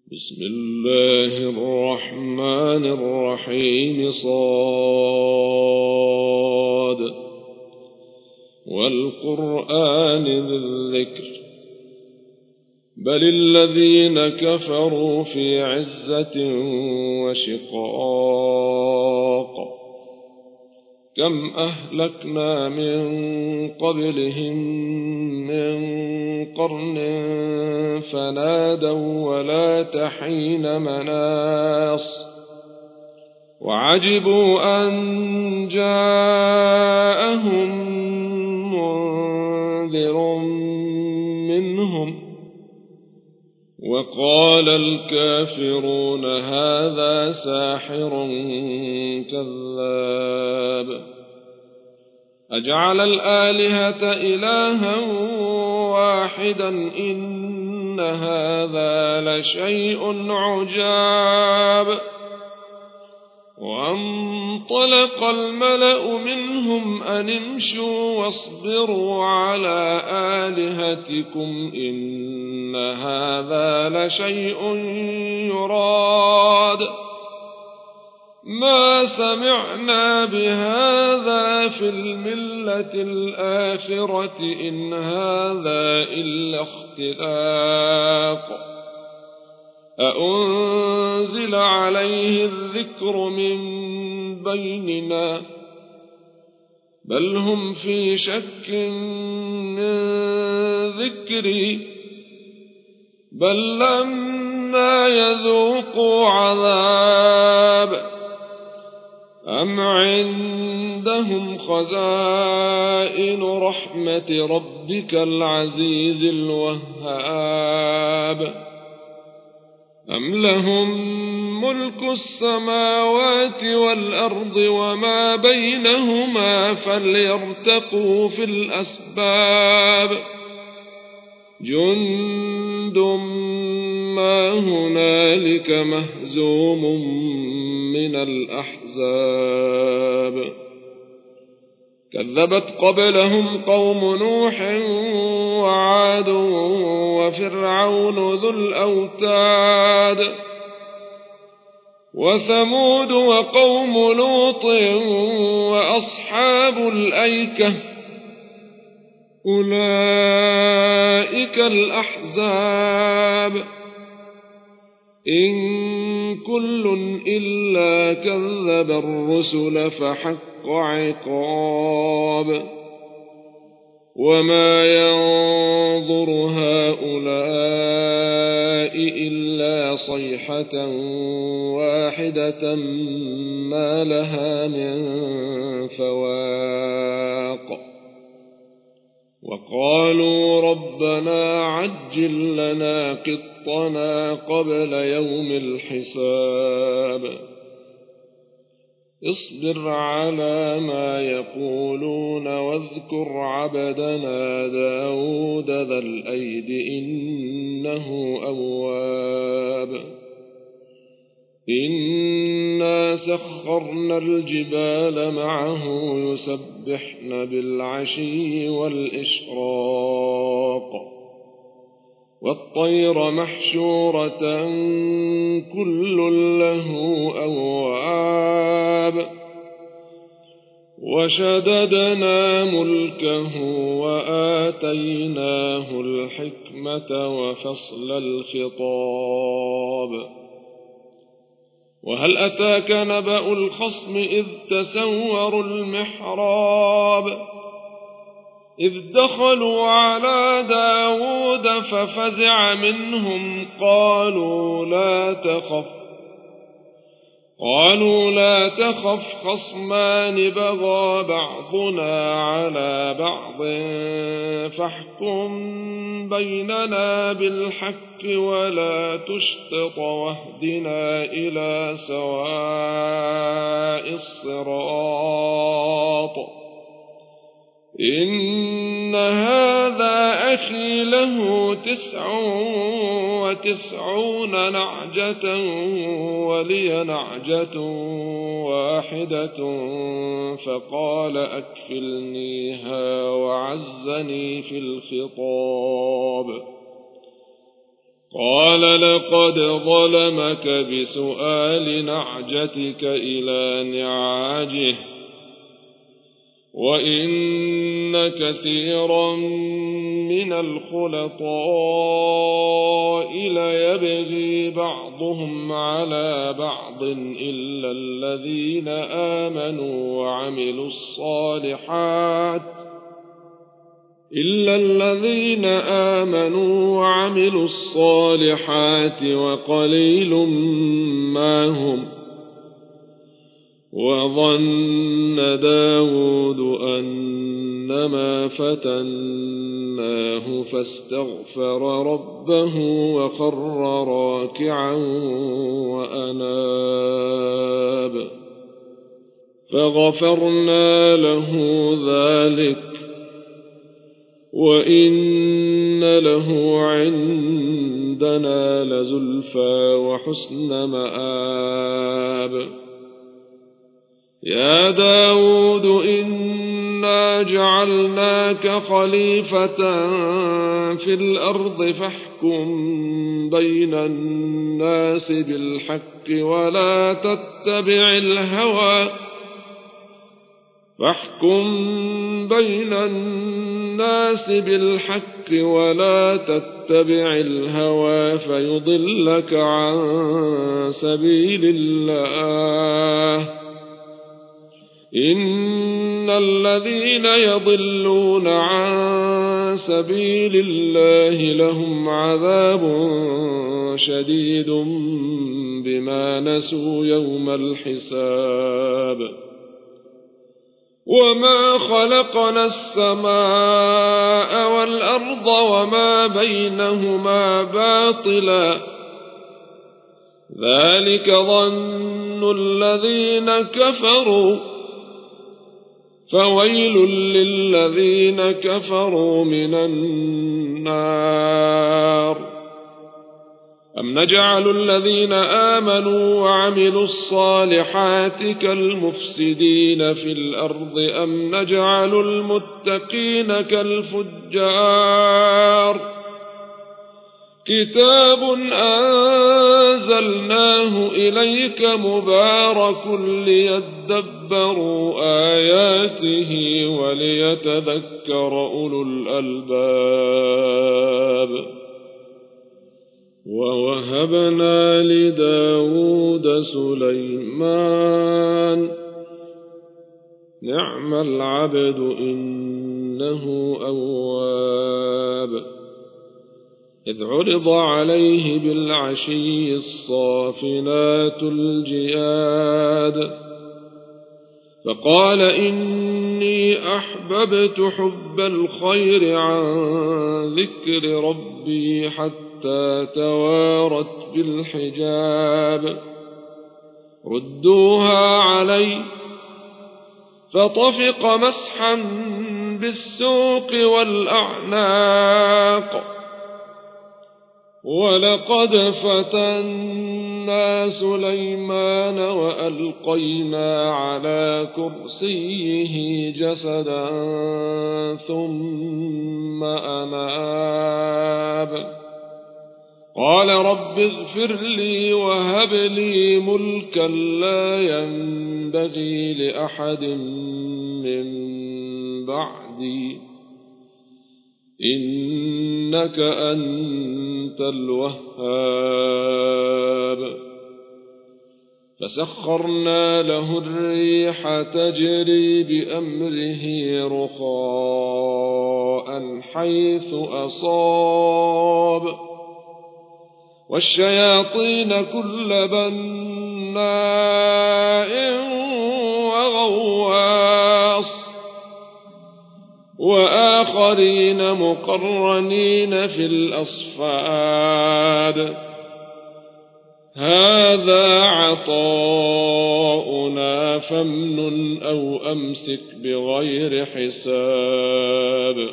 بسم الله الرحمن الرحيم صاد والقرآن ذي الذكر بل الذين كفروا في عزة وشقاق كم أهلكنا من قبلهم من قرن فنادوا ولا حين مناص وعجبوا أن جاءهم منذر منهم وقال الكافرون هذا ساحر كذاب أجعل الآلهة إلها واحدا إن هذا لشيء عجاب وانطلق الملأ منهم أن امشوا واصبروا على آلهتكم إن هذا لشيء يراد ما سمعنا بهذا في الملة الآخرة إن هذا إلا اختلاق أأنزل عليه الذكر من بيننا بل هم في شك من ذكري بل لما يذوقوا عذاب أم عندهم خزائن رحمة ربك العزيز الوهاب أم لهم ملك السماوات والأرض وما بينهما فليرتقوا في الأسباب جند ما هنالك مهزوم من الأحزاب كذبت قبلهم قوم نوح وعاد وفرعون ذو الأوتاد وثمود وقوم لوط وأصحاب الأيكة أولئك الأحزاب إن كل إلا كذب الرسل فحق عقاب وما ينظر هؤلاء إلا صيحة واحدة ما لها من فواق وقالوا ربنا عجل لنا قطنا قبل يوم الحساب اصبر على ما يقولون واذكر عبدنا داود ذا الأيد إنه أواب إنا سخرنا الجبال معه يسبحن بالعشي والإشراق والطير محشورة كل له أواب وشددنا ملكه وآتيناه الحكمة وفصل الخطاب وهل أتاك نبأ الخصم إذ تسوروا المحراب إذ دخلوا على داود ففزع منهم قالوا لا تخف خصمان بغى بعضنا على بعض فاحكم بيننا بالحق ولا تشطط واهدنا إلى سواء الصراط إن هذا أخي له 99 نعجة ولي نعجة واحدة فقال أكفلنيها وعزني في الخطاب قال لقد ظلمك بسؤال نعجتك إلى نعاجه وإن كثيرا من الخلطاء ليبغي بعضهم على بعض إلا الذين آمنوا وعملوا الصالحات وقليل ما هم. وظن داود أنما فتناه فاستغفر ربه وخر راكعا وأناب فغفرنا له ذلك وإن له عندنا لزلفى وحسن مآب. يا داود إنا جعلناك خليفة في الأرض فاحكم بين الناس بالحق ولا تتبع الهوى فيضلك عن سبيل الله. إن الذين يضلون عن سبيل الله لهم عذاب شديد بما نسوا يوم الحساب. وما خلقنا السماء والأرض وما بينهما باطلا ذلك ظن الذين كفروا فويل للذين كفروا من النار. أم نجعل الذين آمنوا وعملوا الصالحات كالمفسدين في الأرض أم نجعل المتقين كالفجار. كتاب أنزلناه إليك مبارك ليدبروا آياته وليتذكر أولو الألباب. ووهبنا لداود سليمان نعم العبد إنه أواب. إذ عرض عليه بالعشي الصافنات الجياد فقال إني أحببت حب الخير عن ذكر ربي حتى توارت بالحجاب. ردوها علي فطفق مسحا بالسوق والأعناق. ولقد فتنا سليمان وألقينا على كرسيه جسدا ثم أناب. قال رب اغفر لي وهب لي ملكا لا ينبغي لأحد من بعدي إنك أنت الوهاب. فسخرنا له الريح تجري بأمره رخاء حيث أصاب والشياطين كل بناء وغواص وآخرين مقرنين في الأصفاد. هذا عطاؤنا فامنن أو أمسك بغير حساب.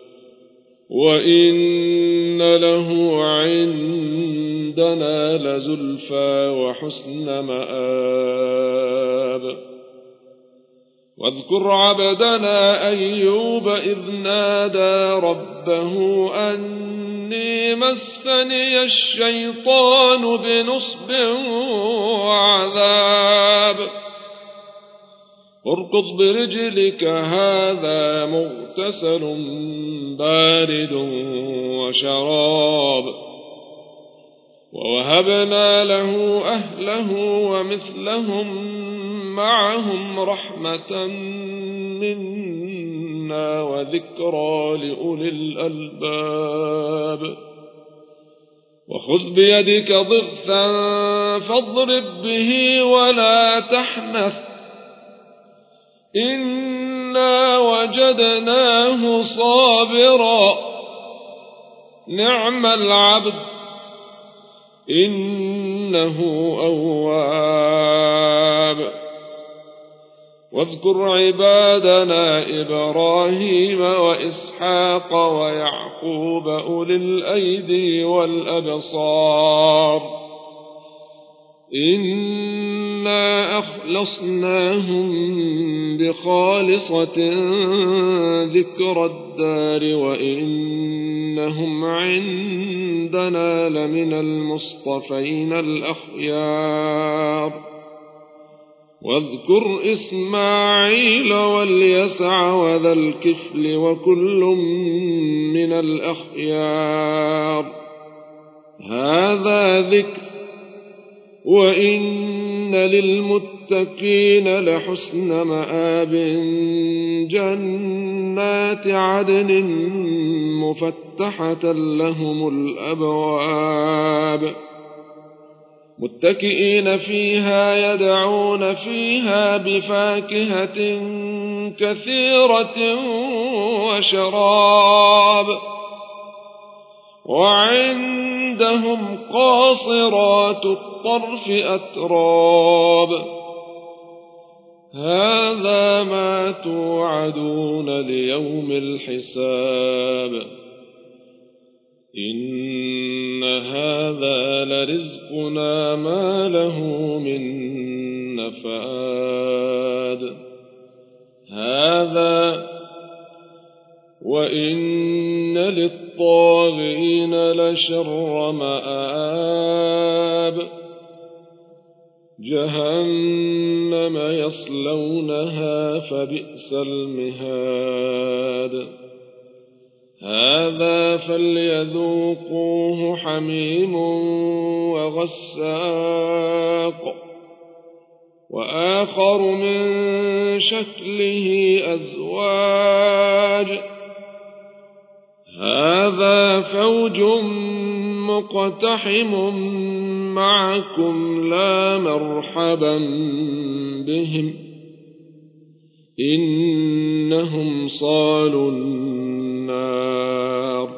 وإن له عندنا لزلفى وحسن مآب. واذكر عبدنا أيوب إذ نادى ربه أني إني مسني الشيطان بنصب وعذاب اركض برجلك هذا مغتسل بارد وشراب ووهبنا له أهله ومثلهم معهم رحمة منا وذكرى لأولي الألباب وخذ بيدك ضغثا فاضرب به ولا تحنث إنا وجدناه صابرا نعم العبد إنه أواب واذكر عبادنا إبراهيم وإسحاق ويعقوب أولي الأيدي والأبصار إنا أخلصناهم بخالصة ذكر الدار وإنهم عندنا لمن المصطفين الأخيار واذكر إسماعيل واليسع وذا الكفل وكل من الأخيار هذا ذكر وإن للمتقين لحسن مآب جنات عدن مفتحة لهم الأبواب متكئين فيها يدعون فيها بفاكهة كثيرة وشراب وعندهم قاصرات الطرف أتراب هذا ما توعدون ليوم الحساب إن هذا لرزقنا ما له من نفاد هذا وإن للطاغين لشر مآب جهنم يصلونها فبئس المهاد هذا فليذوقوه حميم وغساق وآخر من شكله أزواج هذا فوج مقتحم معكم لا مرحبا بهم إنهم صالوا النار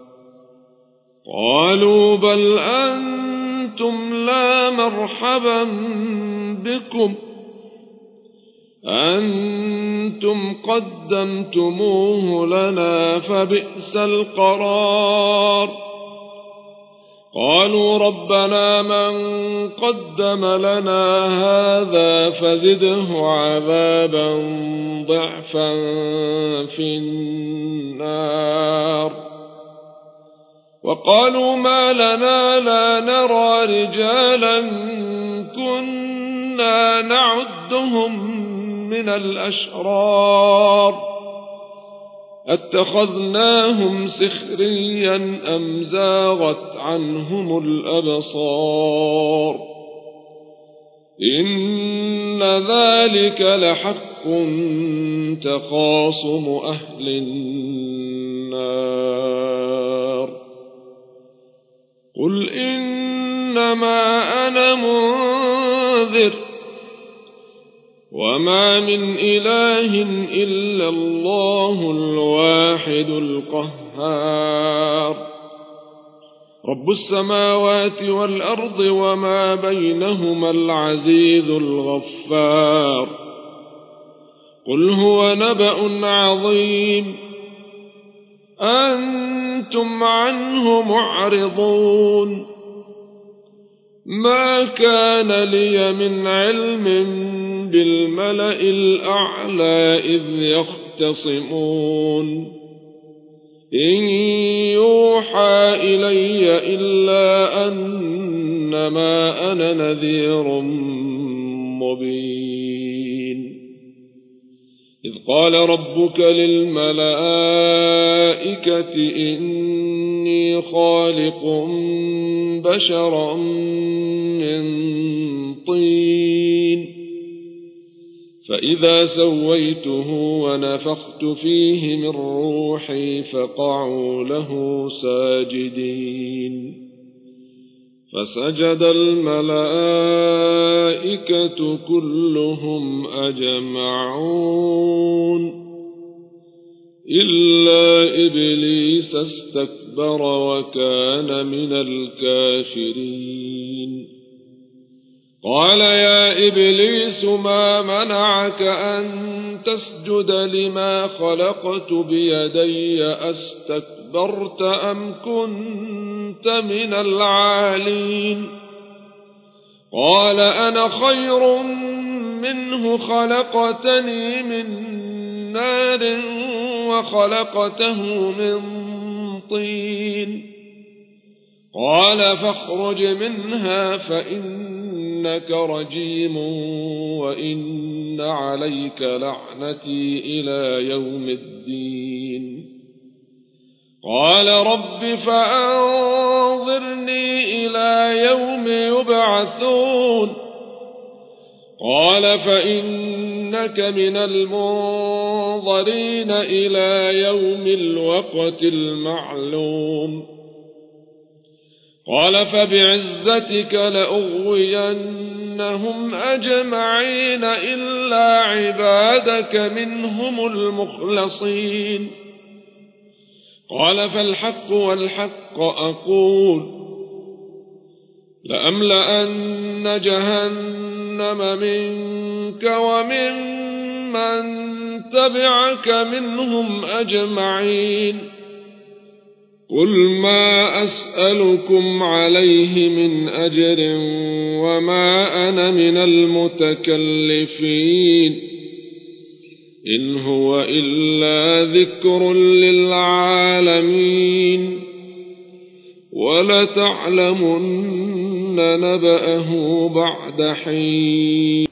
قالوا بل أنتم لا مرحبا بكم أنتم قدمتموه لنا فبئس القرار قالوا ربنا من قدم لنا هذا فزده عذابا ضعفا في النار وقالوا ما لنا لا نرى رجالا كنا نعدهم من الأشرار اتخذناهم سخريا أم زاغت عنهم الأبصار إن ذلك لحق تخاصم أهل النار قل إنما أنا منذر وما من إله إلا الله الواحد القهار رب السماوات والأرض وما بينهما العزيز الغفار قل هو نبأ عظيم أنتم عنه معرضون ما كان لي من علم بالملأ الأعلى إذ يختصمون إن يوحى إلي إلا أنما أنا نذير مبين إذ قال ربك للملائكة إني خالق بشرا من طين فإذا سويته ونفخت فيه من روحي فقعوا له ساجدين فسجد الملائكة كلهم أجمعون إلا إبليس استكبر وكان من الكافرين قال يا إبليس ما منعك أن تسجد لما خلقت بيدي أستكبرت أم كنت من العالين قال أنا خير منه خلقتني من نار وخلقته من طين قال فاخرج منها فإنك رجيم وإن عليك لعنتي إلى يوم الدين قال رب فأنظرني إلى يوم يبعثون قال فإنك من المنظرين إلى يوم الوقت المعلوم قال فبعزتك لأغوينهم أجمعين إلا عبادك منهم المخلصين قال فالحق والحق أقول لأملأن جهنم منك ومن من تبعك منهم أجمعين قل ما أسألكم عليه من أجر وما أنا من المتكلفين إن هو إلا ذكر للعالمين ولتعلمن نبأه بعد حين